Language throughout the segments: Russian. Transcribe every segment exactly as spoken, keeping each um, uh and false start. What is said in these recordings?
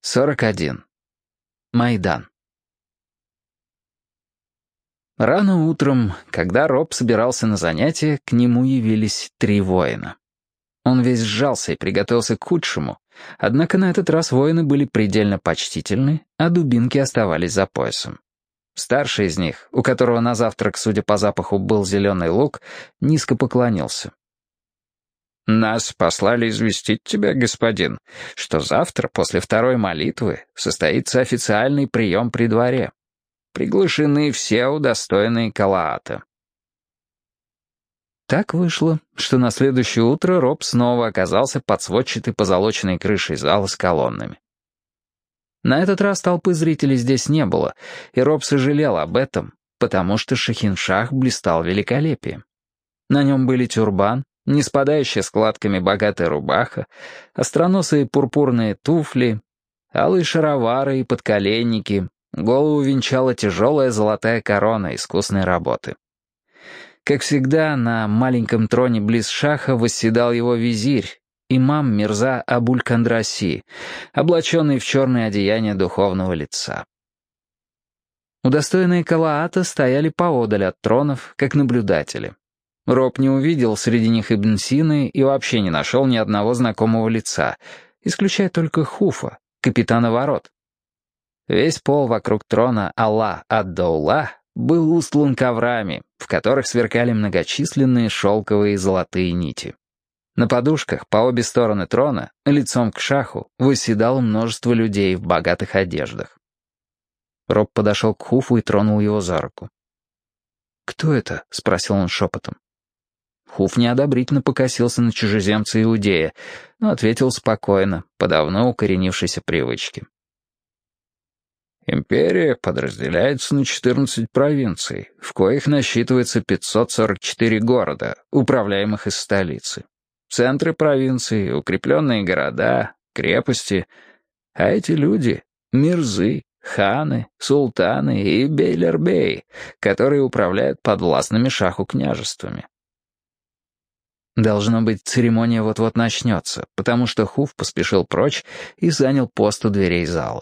сорок один. Майдан. Рано утром, когда Роб собирался на занятия, к нему явились три воина. Он весь сжался и приготовился к худшему, однако на этот раз воины были предельно почтительны, а дубинки оставались за поясом. Старший из них, у которого на завтрак, судя по запаху, был зеленый лук, низко поклонился. «Нас послали известить тебя, господин, что завтра, после второй молитвы, состоится официальный прием при дворе. Приглашены все удостоенные Калаата». Так вышло, что на следующее утро Роб снова оказался под сводчатой позолоченной крышей зала с колоннами. На этот раз толпы зрителей здесь не было, и Роб сожалел об этом, потому что Шахиншах блистал великолепием. На нем были тюрбан, не спадающая складками богатая рубаха, остроносые пурпурные туфли, алые шаровары и подколенники, голову венчала тяжелая золотая корона искусной работы. Как всегда, на маленьком троне близ шаха восседал его визирь, имам Мирза Абуль-Кандраси, облаченный в черное одеяние духовного лица. Удостоенные Калаата стояли поодаль от тронов, как наблюдатели. Роб не увидел среди них Ибн Сины и вообще не нашел ни одного знакомого лица, исключая только Хуфа, капитана ворот. Весь пол вокруг трона Аллах ад-Даула был устлан коврами, в которых сверкали многочисленные шелковые и золотые нити. На подушках по обе стороны трона, лицом к шаху, восседало множество людей в богатых одеждах. Роб подошел к Хуфу и тронул его за руку. «Кто это?» — спросил он шепотом. Хуф неодобрительно покосился на чужеземца-иудея, но ответил спокойно, по давно укоренившейся привычке. «Империя подразделяется на четырнадцать провинций, в коих насчитывается пятьсот сорок четыре города, управляемых из столицы. Центры провинций, укрепленные города, крепости. А эти люди — мирзы, ханы, султаны и бейлербеи, которые управляют подвластными шаху княжествами». Должно быть, церемония вот-вот начнется, потому что Хуф поспешил прочь и занял пост у дверей зала.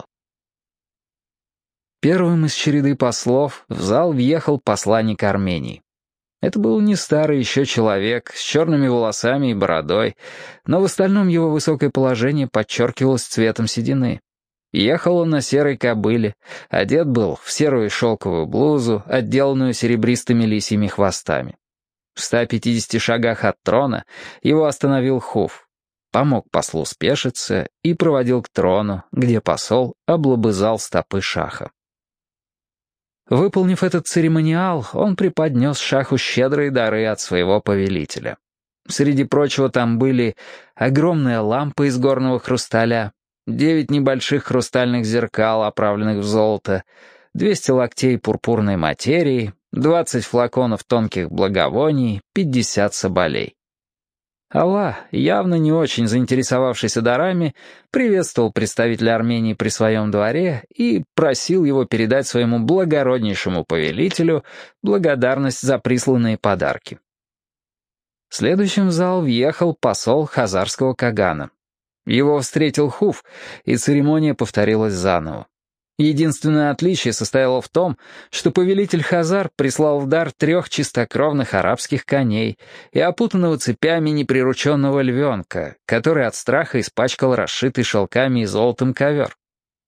Первым из череды послов в зал въехал посланник Армении. Это был не старый еще человек, с черными волосами и бородой, но в остальном его высокое положение подчеркивалось цветом седины. Ехал он на серой кобыле, одет был в серую шелковую блузу, отделанную серебристыми лисьими хвостами. В ста пятидесяти шагах от трона его остановил Хуф, помог послу спешиться и проводил к трону, где посол облобызал стопы шаха. Выполнив этот церемониал, он преподнес шаху щедрые дары от своего повелителя. Среди прочего там были огромная лампа из горного хрусталя, девять небольших хрустальных зеркал, оправленных в золото, двести локтей пурпурной материи, двадцать флаконов тонких благовоний, пятьдесят соболей. Аллах, явно не очень заинтересовавшийся дарами, приветствовал представителя Армении при своем дворе и просил его передать своему благороднейшему повелителю благодарность за присланные подарки. Следующим в зал въехал посол хазарского кагана. Его встретил Хуф, и церемония повторилась заново. Единственное отличие состояло в том, что повелитель Хазар прислал в дар трех чистокровных арабских коней и опутанного цепями неприрученного львенка, который от страха испачкал расшитый шелками и золотом ковер.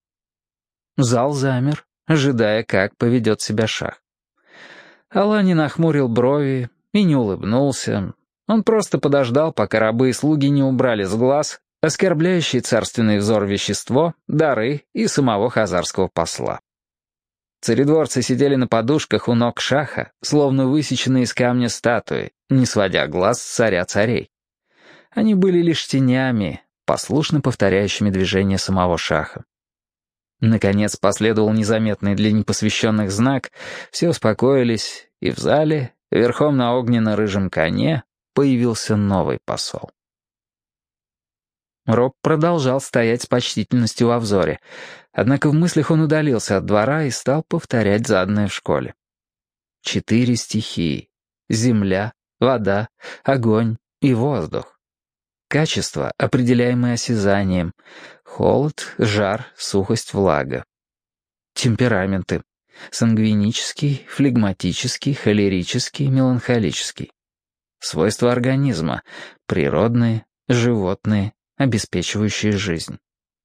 Зал замер, ожидая, как поведет себя шах. Аллах не нахмурил брови и не улыбнулся. Он просто подождал, пока рабы и слуги не убрали с глаз оскорбляющие царственный взор вещество, дары и самого хазарского посла. Царедворцы сидели на подушках у ног шаха, словно высеченные из камня статуи, не сводя глаз с царя царей. Они были лишь тенями, послушно повторяющими движения самого шаха. Наконец последовал незаметный для непосвященных знак, все успокоились, и в зале, верхом на огненно-рыжем коне, появился новый посол. Роб продолжал стоять с почтительностью во взоре, однако в мыслях он удалился от двора и стал повторять заданное в школе. Четыре стихии — земля, вода, огонь и воздух. Качество, определяемое осязанием, Холод, жар, сухость, влага. Темпераменты. Сангвинический, флегматический, холерический, меланхолический. Свойства организма. Природные, животные, обеспечивающие жизнь.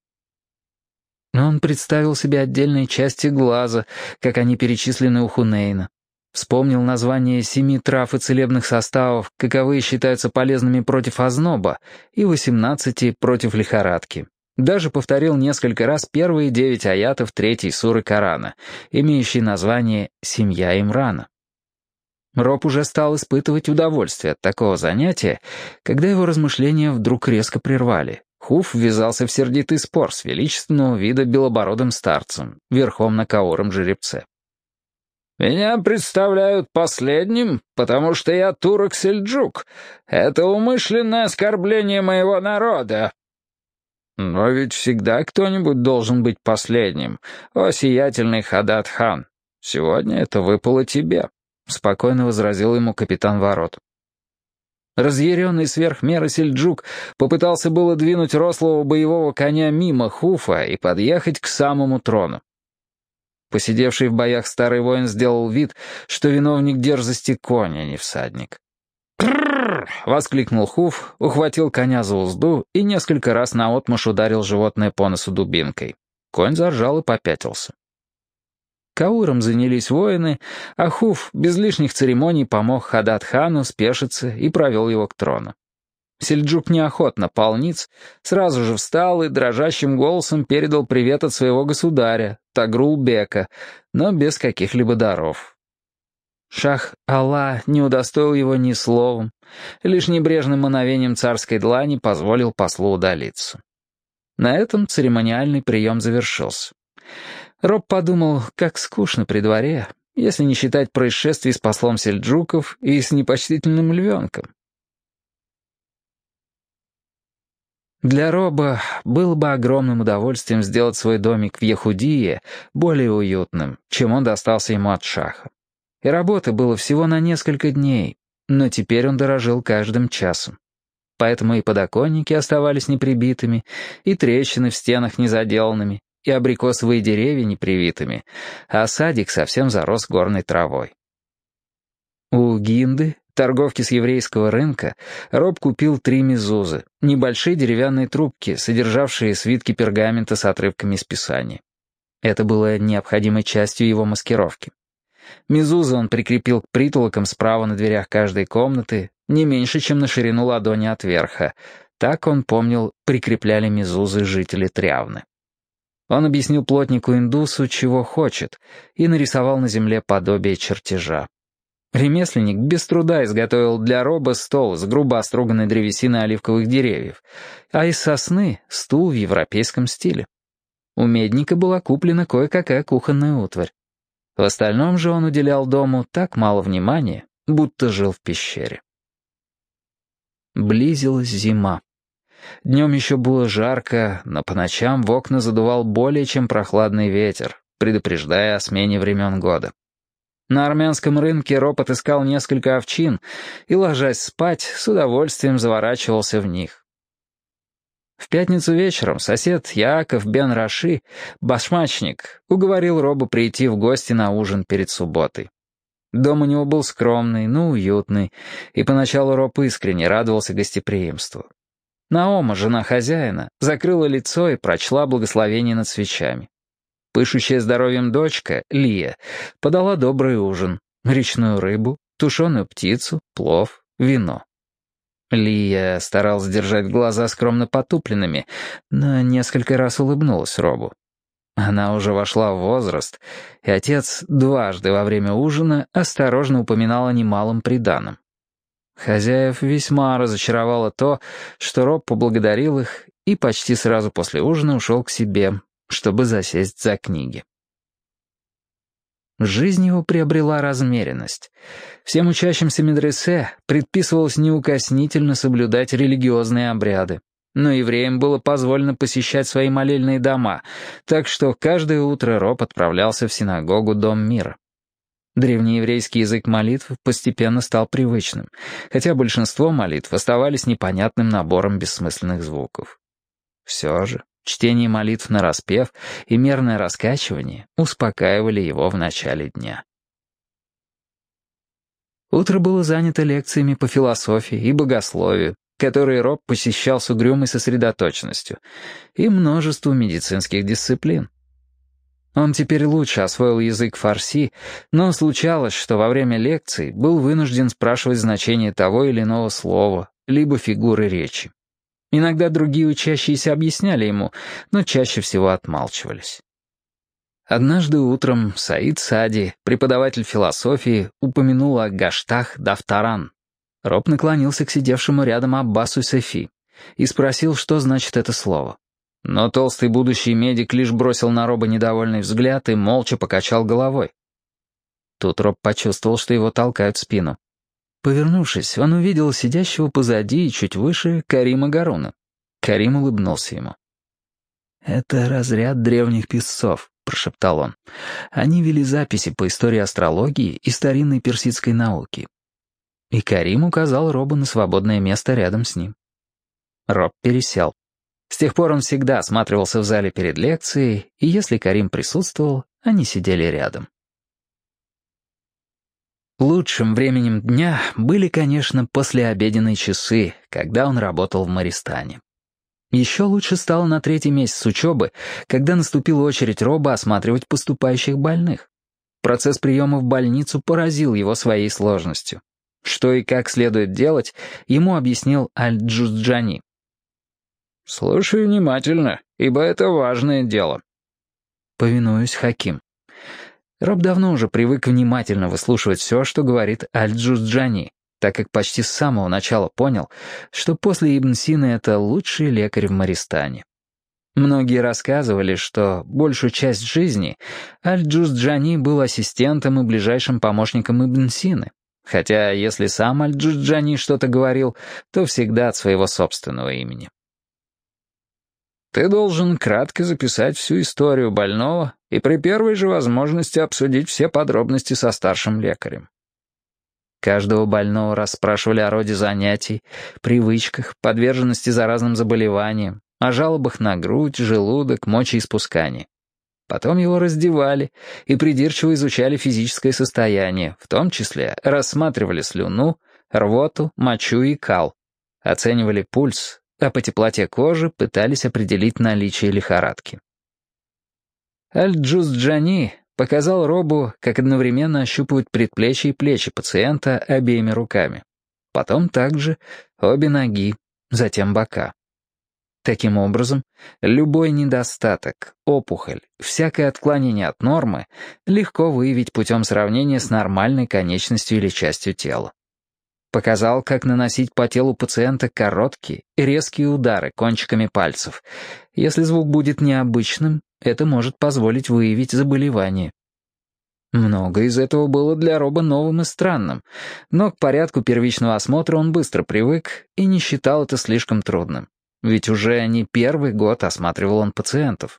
Но он представил себе отдельные части глаза, как они перечислены у Хунейна. Вспомнил название семи трав и целебных составов, каковые считаются полезными против озноба, и восемнадцати против лихорадки. Даже повторил несколько раз первые девять аятов третьей суры Корана, имеющие название «Семья Имрана». Роб уже стал испытывать удовольствие от такого занятия, когда его размышления вдруг резко прервали. Хуф ввязался в сердитый спор с величественного вида белобородым старцем, верхом на кауром жеребце. «Меня представляют последним, потому что я турок-сельджук. Это умышленное оскорбление моего народа». «Но ведь всегда кто-нибудь должен быть последним, о сиятельный Хадад-хан. Сегодня это выпало тебе», — спокойно возразил ему капитан ворот. Разъяренный сверх меры сельджук попытался было двинуть рослого боевого коня мимо Хуфа и подъехать к самому трону. Посидевший в боях старый воин сделал вид, что виновник дерзости конь, а не всадник. «Крррр!» — воскликнул Хуф, ухватил коня за узду и несколько раз наотмашь ударил животное по носу дубинкой. Конь заржал и попятился. Кауром занялись воины, а Хуф без лишних церемоний помог Хадад-хану спешиться и провел его к трону. Сельджук неохотно пал ниц, сразу же встал и дрожащим голосом передал привет от своего государя, Тагрул-бека, но без каких-либо даров. Шах Алла не удостоил его ни словом, лишь небрежным мановением царской длани позволил послу удалиться. На этом церемониальный прием завершился. Роб подумал, как скучно при дворе, если не считать происшествий с послом сельджуков и с непочтительным львенком. Для Роба было бы огромным удовольствием сделать свой домик в Яхудие более уютным, чем он достался ему от Шаха. И работы было всего на несколько дней, но теперь он дорожил каждым часом. Поэтому и подоконники оставались неприбитыми, и трещины в стенах незаделанными, и абрикосовые деревья непривитыми, а садик совсем зарос горной травой. У Гинды, торговки с еврейского рынка, Роб купил три мезузы, небольшие деревянные трубки, содержавшие свитки пергамента с отрывками из Писания. Это было необходимой частью его маскировки. Мезузы он прикрепил к притолокам справа на дверях каждой комнаты, не меньше, чем на ширину ладони от верха. Так, он помнил, прикрепляли мезузы жители Трявны. Он объяснил плотнику-индусу, чего хочет, и нарисовал на земле подобие чертежа. Ремесленник без труда изготовил для Роба стол с грубо оструганной древесины оливковых деревьев, а из сосны — стул в европейском стиле. У медника была куплена кое-какая кухонная утварь. В остальном же он уделял дому так мало внимания, будто жил в пещере. Близилась зима. Днем еще было жарко, но по ночам в окна задувал более чем прохладный ветер, предупреждая о смене времен года. На армянском рынке Роб отыскал несколько овчин и, ложась спать, с удовольствием заворачивался в них. В пятницу вечером сосед Яаков бен Раши, башмачник, уговорил Роба прийти в гости на ужин перед субботой. Дом у него был скромный, но уютный, и поначалу Роб искренне радовался гостеприимству. Наома, жена хозяина, закрыла лицо и прочла благословение над свечами. Пышущая здоровьем дочка, Лия, подала добрый ужин, речную рыбу, тушеную птицу, плов, вино. Лия старалась держать глаза скромно потупленными, но несколько раз улыбнулась Робу. Она уже вошла в возраст, и отец дважды во время ужина осторожно упоминал о немалом приданом. Хозяев весьма разочаровало то, что Роб поблагодарил их и почти сразу после ужина ушел к себе, чтобы засесть за книги. Жизнь его приобрела размеренность. Всем учащимся медресе предписывалось неукоснительно соблюдать религиозные обряды, но евреям было позволено посещать свои молельные дома, так что каждое утро Роб отправлялся в синагогу Дом мира. Древнееврейский язык молитв постепенно стал привычным, хотя большинство молитв оставались непонятным набором бессмысленных звуков. Все же Чтение молитв нараспев и мерное раскачивание успокаивали его в начале дня. Утро было занято лекциями по философии и богословию, которые Роб посещал с угрюмой сосредоточенностью, и множеству медицинских дисциплин. Он теперь лучше освоил язык фарси, но случалось, что во время лекций был вынужден спрашивать значение того или иного слова, либо фигуры речи. Иногда другие учащиеся объясняли ему, но чаще всего отмалчивались. Однажды утром Саид Сади, преподаватель философии, упомянул о гаштах дафтаран. Роб наклонился к сидевшему рядом Аббасу Сефи и спросил, что значит это слово. Но толстый будущий медик лишь бросил на Роба недовольный взгляд и молча покачал головой. Тут Роб почувствовал, что его толкают в спину. Повернувшись, он увидел сидящего позади и чуть выше Карима Гаруна. Карим улыбнулся ему. «Это разряд древних писцов», — прошептал он. «Они вели записи по истории астрологии и старинной персидской науки». И Карим указал Робу на свободное место рядом с ним. Роб пересел. С тех пор он всегда осматривался в зале перед лекцией, и если Карим присутствовал, они сидели рядом. Лучшим временем дня были, конечно, послеобеденные часы, когда он работал в Мористане. Еще лучше стало на третий месяц учебы, когда наступила очередь Роба осматривать поступающих больных. Процесс приема в больницу поразил его своей сложностью. Что и как следует делать, ему объяснил Аль-Джузджани. «Слушай внимательно, ибо это важное дело». «Повинуюсь, Хаким». Роб давно уже привык внимательно выслушивать все, что говорит Аль-Джузджани, так как почти с самого начала понял, что после Ибн Сины это лучший лекарь в Мористане. Многие рассказывали, что большую часть жизни Аль-Джузджани был ассистентом и ближайшим помощником Ибн Сины, хотя если сам Аль-Джузджани что-то говорил, то всегда от своего собственного имени. Ты должен кратко записать всю историю больного и при первой же возможности обсудить все подробности со старшим лекарем. Каждого больного расспрашивали о роде занятий, привычках, подверженности заразным заболеваниям, о жалобах на грудь, желудок, мочеиспускание. Потом его раздевали и придирчиво изучали физическое состояние, в том числе рассматривали слюну, рвоту, мочу и кал, оценивали пульс, а по теплоте кожи пытались определить наличие лихорадки. Аль-Джузджани показал Робу, как одновременно ощупывать предплечья и плечи пациента обеими руками. Потом также обе ноги, затем бока. Таким образом, любой недостаток, опухоль, всякое отклонение от нормы легко выявить путем сравнения с нормальной конечностью или частью тела. Показал, как наносить по телу пациента короткие и резкие удары кончиками пальцев. Если звук будет необычным, это может позволить выявить заболевание. Многое из этого было для Роба новым и странным, но к порядку первичного осмотра он быстро привык и не считал это слишком трудным, ведь уже не первый год осматривал он пациентов.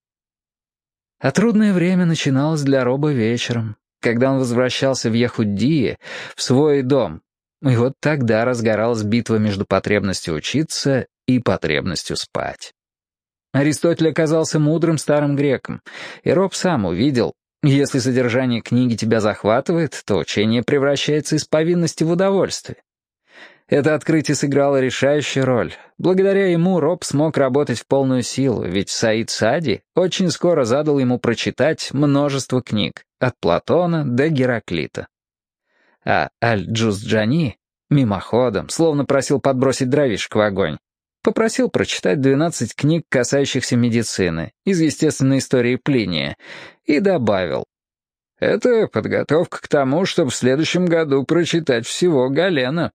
А трудное время начиналось для Роба вечером, когда он возвращался в Яхуддие, в свой дом. И вот тогда разгоралась битва между потребностью учиться и потребностью спать. Аристотель оказался мудрым старым греком, и Роб сам увидел, если содержание книги тебя захватывает, то учение превращается из повинности в удовольствие. Это открытие сыграло решающую роль. Благодаря ему Роб смог работать в полную силу, ведь Саид Сади очень скоро задал ему прочитать множество книг, от Платона до Гераклита. А Аль-Джузджани мимоходом, словно просил подбросить дровишек в огонь, попросил прочитать двенадцать книг, касающихся медицины, из естественной истории Плиния, и добавил: «Это подготовка к тому, чтобы в следующем году прочитать всего Галена».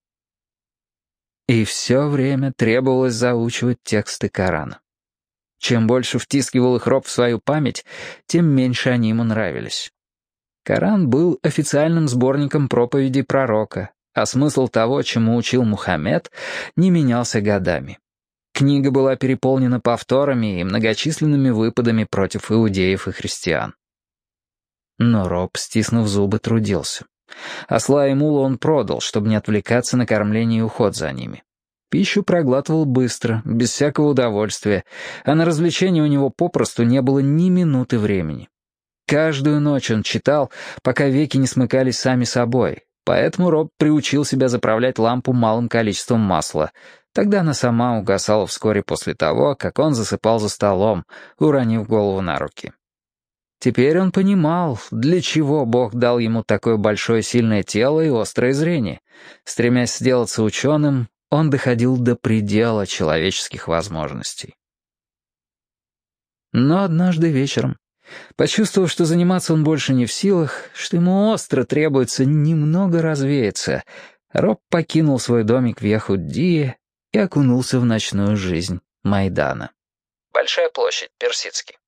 И все время требовалось заучивать тексты Корана. Чем больше втискивал их Роб в свою память, тем меньше они ему нравились. Коран был официальным сборником проповедей пророка, а смысл того, чему учил Мухаммед, не менялся годами. Книга была переполнена повторами и многочисленными выпадами против иудеев и христиан. Но Роб, стиснув зубы, трудился. Осла и мула он продал, чтобы не отвлекаться на кормление и уход за ними. Пищу проглатывал быстро, без всякого удовольствия, а на развлечения у него попросту не было ни минуты времени. Каждую ночь он читал, пока веки не смыкались сами собой, поэтому Роб приучил себя заправлять лампу малым количеством масла. Тогда она сама угасала вскоре после того, как он засыпал за столом, уронив голову на руки. Теперь он понимал, для чего Бог дал ему такое большое сильное тело и острое зрение. Стремясь сделаться ученым, он доходил до предела человеческих возможностей. Но однажды вечером, почувствовав, что заниматься он больше не в силах, что ему остро требуется немного развеяться, Роб покинул свой домик в Яхуддие и окунулся в ночную жизнь Майдана. Большая площадь, персидский.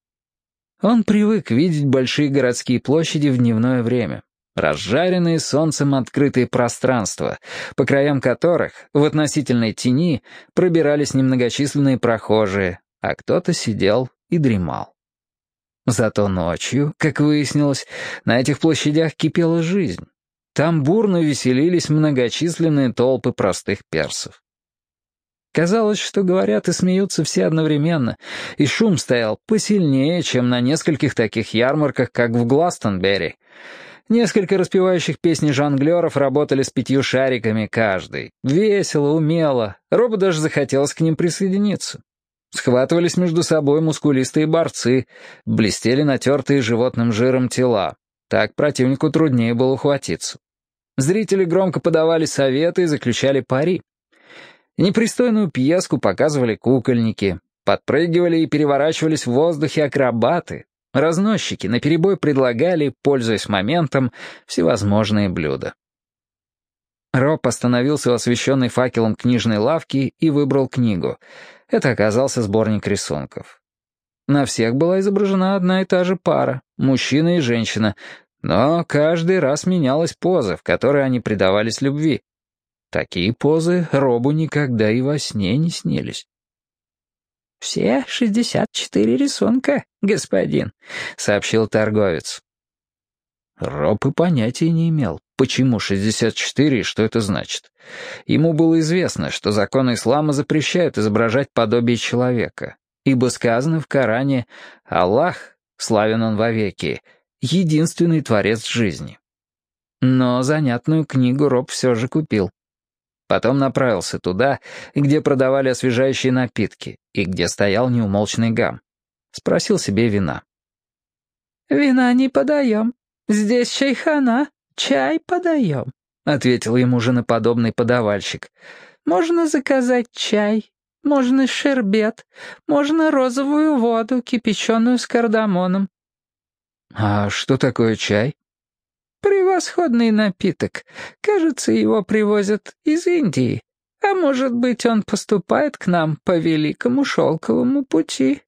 Он привык видеть большие городские площади в дневное время, разжаренные солнцем открытые пространства, по краям которых, в относительной тени, пробирались немногочисленные прохожие, а кто-то сидел и дремал. Зато ночью, как выяснилось, на этих площадях кипела жизнь. Там бурно веселились многочисленные толпы простых персов. Казалось, что говорят и смеются все одновременно, и шум стоял посильнее, чем на нескольких таких ярмарках, как в Гластонберри. Несколько распевающих песни жонглеров работали с пятью шариками каждый. Весело, умело. Робу даже захотелось к ним присоединиться. Схватывались между собой мускулистые борцы, блестели натертые животным жиром тела. Так противнику труднее было ухватиться. Зрители громко подавали советы и заключали пари. Непристойную пьеску показывали кукольники, подпрыгивали и переворачивались в воздухе акробаты. Разносчики наперебой предлагали, пользуясь моментом, всевозможные блюда. Роб остановился у освещенной факелом книжной лавки и выбрал книгу. Это оказался сборник рисунков. На всех была изображена одна и та же пара, мужчина и женщина, но каждый раз менялась поза, в которой они предавались любви. Такие позы Робу никогда и во сне не снились. «Все шестьдесят четыре рисунка, господин», — сообщил торговец. Роб и понятия не имел, почему шестьдесят четыре и что это значит. Ему было известно, что законы ислама запрещают изображать подобие человека, ибо сказано в Коране «Аллах, славен он вовеки, единственный творец жизни». Но занятную книгу Роб все же купил. Потом направился туда, где продавали освежающие напитки и где стоял неумолчный гам. Спросил себе вина. «Вина не подаем. Здесь чайхана, чай подаем», — ответил ему женоподобный подавальщик. «Можно заказать чай, можно шербет, можно розовую воду, кипяченую с кардамоном». «А что такое чай?» «Превосходный напиток. Кажется, его привозят из Индии. А может быть, он поступает к нам по Великому Шелковому пути».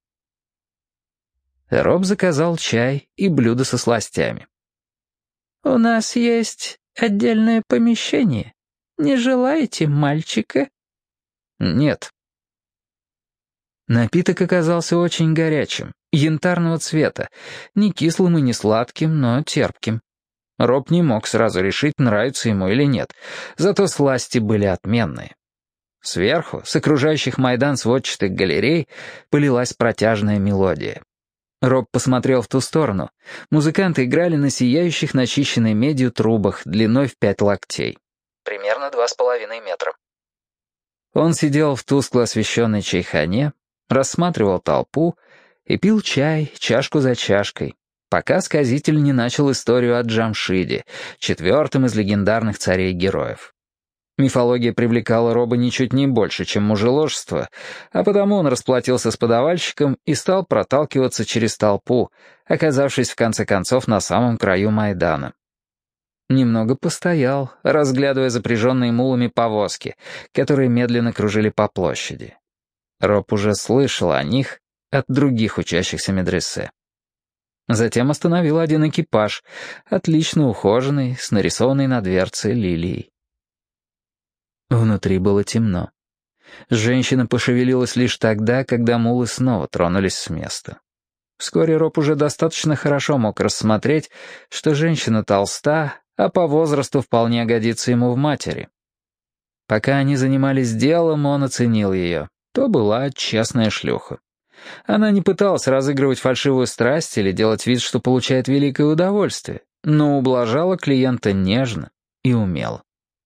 Роб заказал чай и блюдо со сластями. «У нас есть отдельное помещение. Не желаете мальчика?» «Нет». Напиток оказался очень горячим, янтарного цвета, не кислым и не сладким, но терпким. Роб не мог сразу решить, нравится ему или нет, зато сласти были отменные. Сверху, с окружающих Майдан сводчатых галерей, полилась протяжная мелодия. Роб посмотрел в ту сторону. Музыканты играли на сияющих начищенной медью трубах длиной в пять локтей. Примерно два с половиной метра. Он сидел в тускло освещенной чайхане, рассматривал толпу и пил чай чашку за чашкой, пока сказитель не начал историю о Джамшиде, четвертом из легендарных царей-героев. Мифология привлекала Роба ничуть не больше, чем мужеложество, а потому он расплатился с подавальщиком и стал проталкиваться через толпу, оказавшись в конце концов на самом краю Майдана. Немного постоял, разглядывая запряженные мулами повозки, которые медленно кружили по площади. Роб уже слышал о них от других учащихся медресе. Затем остановил один экипаж, отлично ухоженный, с нарисованной на дверце лилией. Внутри было темно. Женщина пошевелилась лишь тогда, когда мулы снова тронулись с места. Вскоре Роб уже достаточно хорошо мог рассмотреть, что женщина толста, а по возрасту вполне годится ему в матери. Пока они занимались делом, он оценил ее. То была честная шлюха. Она не пыталась разыгрывать фальшивую страсть или делать вид, что получает великое удовольствие, но ублажала клиента нежно и умело.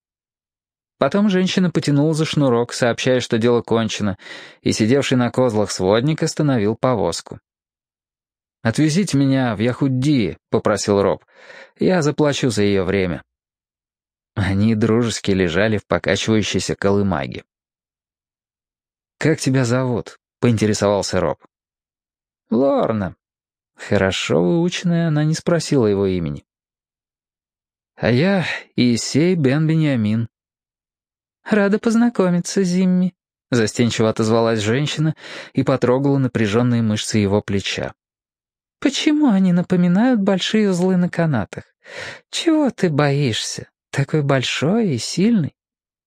Потом женщина потянула за шнурок, сообщая, что дело кончено, и сидевший на козлах сводник остановил повозку. «Отвезите меня в Яхудди», — попросил Роб. «Я заплачу за ее время». Они дружески лежали в покачивающейся колымаге. «Как тебя зовут?» — поинтересовался Роб. «Лорна». Хорошо выученная, она не спросила его имени. «А я Иисей бен Беньямин». «Рада познакомиться, Зимми», — застенчиво отозвалась женщина и потрогала напряженные мышцы его плеча. «Почему они напоминают большие узлы на канатах? Чего ты боишься? Такой большой и сильный».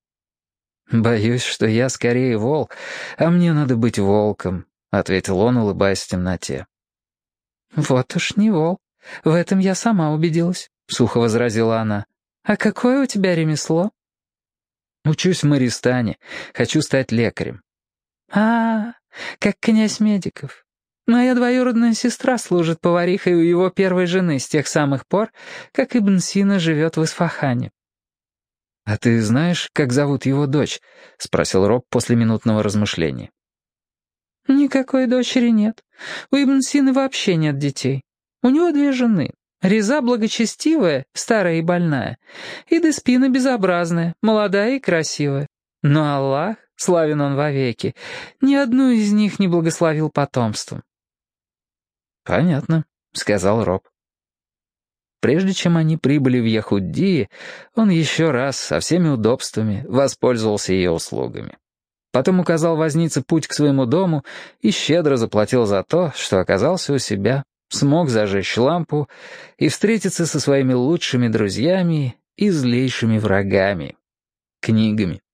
«Боюсь, что я скорее волк, а мне надо быть волком», — ответил он, улыбаясь в темноте. «Вот уж не волк. В этом я сама убедилась», — сухо возразила она. «А какое у тебя ремесло?» «Учусь в Мористане. Хочу стать лекарем». «А, как князь Медиков. Моя двоюродная сестра служит поварихой у его первой жены с тех самых пор, как Ибн Сина живет в Исфахане». «А ты знаешь, как зовут его дочь?» — спросил Роб после минутного размышления. «Никакой дочери нет. У Ибн Сины вообще нет детей. У него две жены. Реза благочестивая, старая и больная, и Деспина безобразная, молодая и красивая. Но Аллах, славен он вовеки, ни одну из них не благословил потомством». «Понятно», — сказал Роб. Прежде чем они прибыли в Яхуддии, он еще раз со всеми удобствами воспользовался ее услугами. Потом указал вознице путь к своему дому и щедро заплатил за то, что оказался у себя, смог зажечь лампу и встретиться со своими лучшими друзьями и злейшими врагами — книгами.